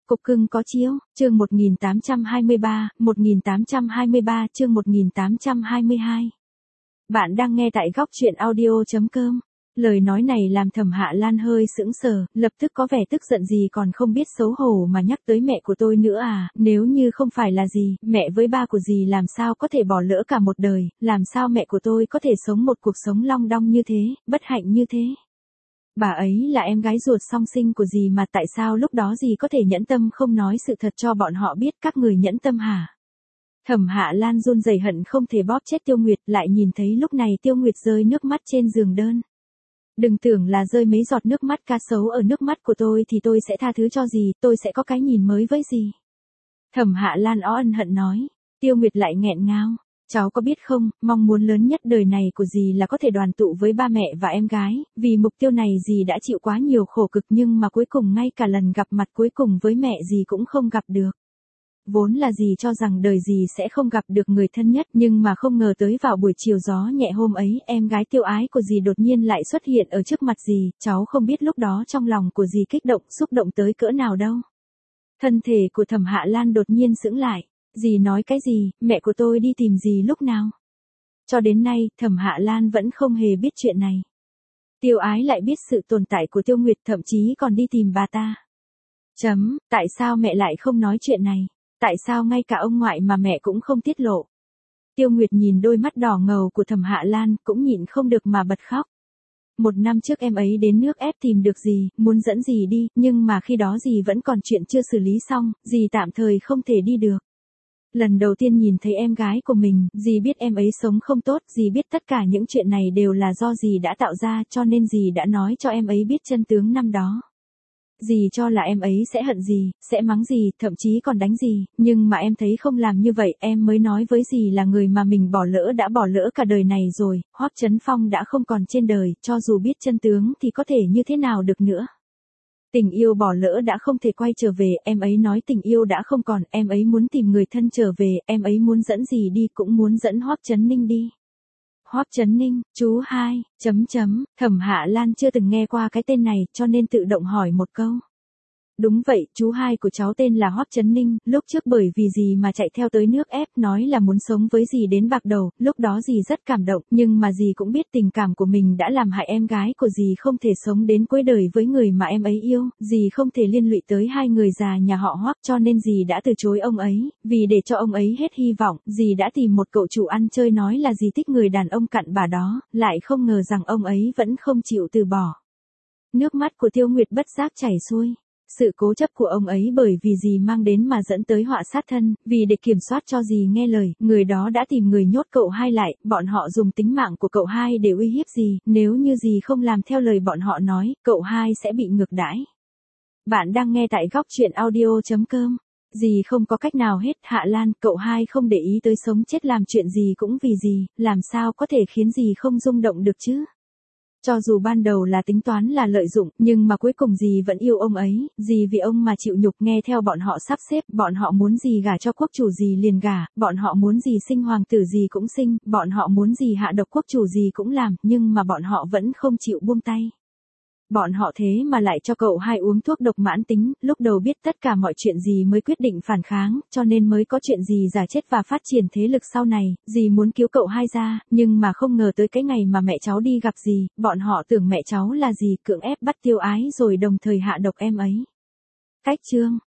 Cục cưng có chiếu, chương 1823, chương 1822. Bạn đang nghe tại góc truyện audio.com. Lời nói này làm Thẩm Hạ Lan hơi sững sờ, lập tức có vẻ tức giận gì còn không biết xấu hổ mà nhắc tới mẹ của tôi nữa à, nếu như không phải là dì, mẹ với ba của dì làm sao có thể bỏ lỡ cả một đời, làm sao mẹ của tôi có thể sống một cuộc sống long đong như thế, bất hạnh như thế. Bà ấy là em gái ruột song sinh của dì mà tại sao lúc đó dì có thể nhẫn tâm không nói sự thật cho bọn họ biết các người nhẫn tâm hả? Thẩm Hạ Lan run rẩy hận không thể bóp chết Tiêu Nguyệt, lại nhìn thấy lúc này Tiêu Nguyệt rơi nước mắt trên giường đơn. Đừng tưởng là rơi mấy giọt nước mắt cá sấu ở nước mắt của tôi thì tôi sẽ tha thứ cho dì, tôi sẽ có cái nhìn mới với dì. Thẩm Hạ Lan ân hận nói. Tiêu Nguyệt lại nghẹn ngào. Cháu có biết không, mong muốn lớn nhất đời này của dì là có thể đoàn tụ với ba mẹ và em gái, vì mục tiêu này dì đã chịu quá nhiều khổ cực nhưng mà cuối cùng ngay cả lần gặp mặt cuối cùng với mẹ dì cũng không gặp được. Vốn là dì cho rằng đời dì sẽ không gặp được người thân nhất nhưng mà không ngờ tới vào buổi chiều gió nhẹ hôm ấy em gái Tiêu Ái của dì đột nhiên lại xuất hiện ở trước mặt dì, cháu không biết lúc đó trong lòng của dì kích động, xúc động tới cỡ nào đâu. Thân thể của Thẩm Hạ Lan đột nhiên sững lại. Dì nói cái gì, mẹ của tôi đi tìm dì lúc nào? Cho đến nay, Thẩm Hạ Lan vẫn không hề biết chuyện này. Tiêu Ái lại biết sự tồn tại của Tiêu Nguyệt, thậm chí còn đi tìm bà ta. Tại sao mẹ lại không nói chuyện này? Tại sao ngay cả ông ngoại mà mẹ cũng không tiết lộ? Tiêu Nguyệt nhìn đôi mắt đỏ ngầu của Thẩm Hạ Lan, cũng nhịn không được mà bật khóc. 1 năm trước em ấy đến nước ép tìm được dì, muốn dẫn dì đi, nhưng mà khi đó dì vẫn còn chuyện chưa xử lý xong, dì tạm thời không thể đi được. Lần đầu tiên nhìn thấy em gái của mình, dì biết em ấy sống không tốt, dì biết tất cả những chuyện này đều là do dì đã tạo ra cho nên dì đã nói cho em ấy biết chân tướng năm đó. Dì cho là em ấy sẽ hận dì, sẽ mắng dì, thậm chí còn đánh dì, nhưng mà em thấy không làm như vậy, em mới nói với dì là người mà mình bỏ lỡ đã bỏ lỡ cả đời này rồi, Hoắc Chấn Phong đã không còn trên đời, cho dù biết chân tướng thì có thể như thế nào được nữa. Tình yêu bỏ lỡ đã không thể quay trở về, em ấy nói tình yêu đã không còn, em ấy muốn tìm người thân trở về, em ấy muốn dẫn dì đi cũng muốn dẫn Hoắc Chấn Ninh đi. Hoắc Chấn Ninh, chú hai, Thẩm Hạ Lan chưa từng nghe qua cái tên này cho nên tự động hỏi một câu. Đúng vậy, chú hai của cháu tên là Hoắc Chấn Ninh, lúc trước bởi vì dì mà chạy theo tới nước ép nói là muốn sống với dì đến bạc đầu, lúc đó dì rất cảm động, nhưng mà dì cũng biết tình cảm của mình đã làm hại em gái của dì không thể sống đến cuối đời với người mà em ấy yêu, dì không thể liên lụy tới hai người già nhà họ Hoắc cho nên dì đã từ chối ông ấy, vì để cho ông ấy hết hy vọng, dì đã tìm một cậu chủ ăn chơi nói là dì thích người đàn ông cặn bã đó, lại không ngờ rằng ông ấy vẫn không chịu từ bỏ. Nước mắt của Tiêu Nguyệt bất giác chảy xuôi. Sự cố chấp của ông ấy bởi vì dì mang đến mà dẫn tới họa sát thân, vì để kiểm soát cho dì nghe lời, người đó đã tìm người nhốt cậu hai lại, bọn họ dùng tính mạng của cậu hai để uy hiếp dì, nếu như dì không làm theo lời bọn họ nói, cậu hai sẽ bị ngược đãi. Bạn đang nghe tại góc truyện audio.com. Dì không có cách nào hết, Hạ Lan, cậu hai không để ý tới sống chết làm chuyện gì cũng vì dì, làm sao có thể khiến dì không rung động được chứ? Cho dù ban đầu là tính toán là lợi dụng, nhưng mà cuối cùng dì vẫn yêu ông ấy, dì vì ông mà chịu nhục nghe theo bọn họ sắp xếp, bọn họ muốn dì gả cho quốc chủ dì liền gả, bọn họ muốn dì sinh hoàng tử dì cũng sinh, bọn họ muốn dì hạ độc quốc chủ dì cũng làm, nhưng mà bọn họ vẫn không chịu buông tay. Bọn họ thế mà lại cho cậu hai uống thuốc độc mãn tính, lúc đầu biết tất cả mọi chuyện gì mới quyết định phản kháng, cho nên mới có chuyện gì giả chết và phát triển thế lực sau này, dì muốn cứu cậu hai ra, nhưng mà không ngờ tới cái ngày mà mẹ cháu đi gặp dì, bọn họ tưởng mẹ cháu là dì cưỡng ép bắt Tiêu Ái rồi đồng thời hạ độc em ấy. Cách chương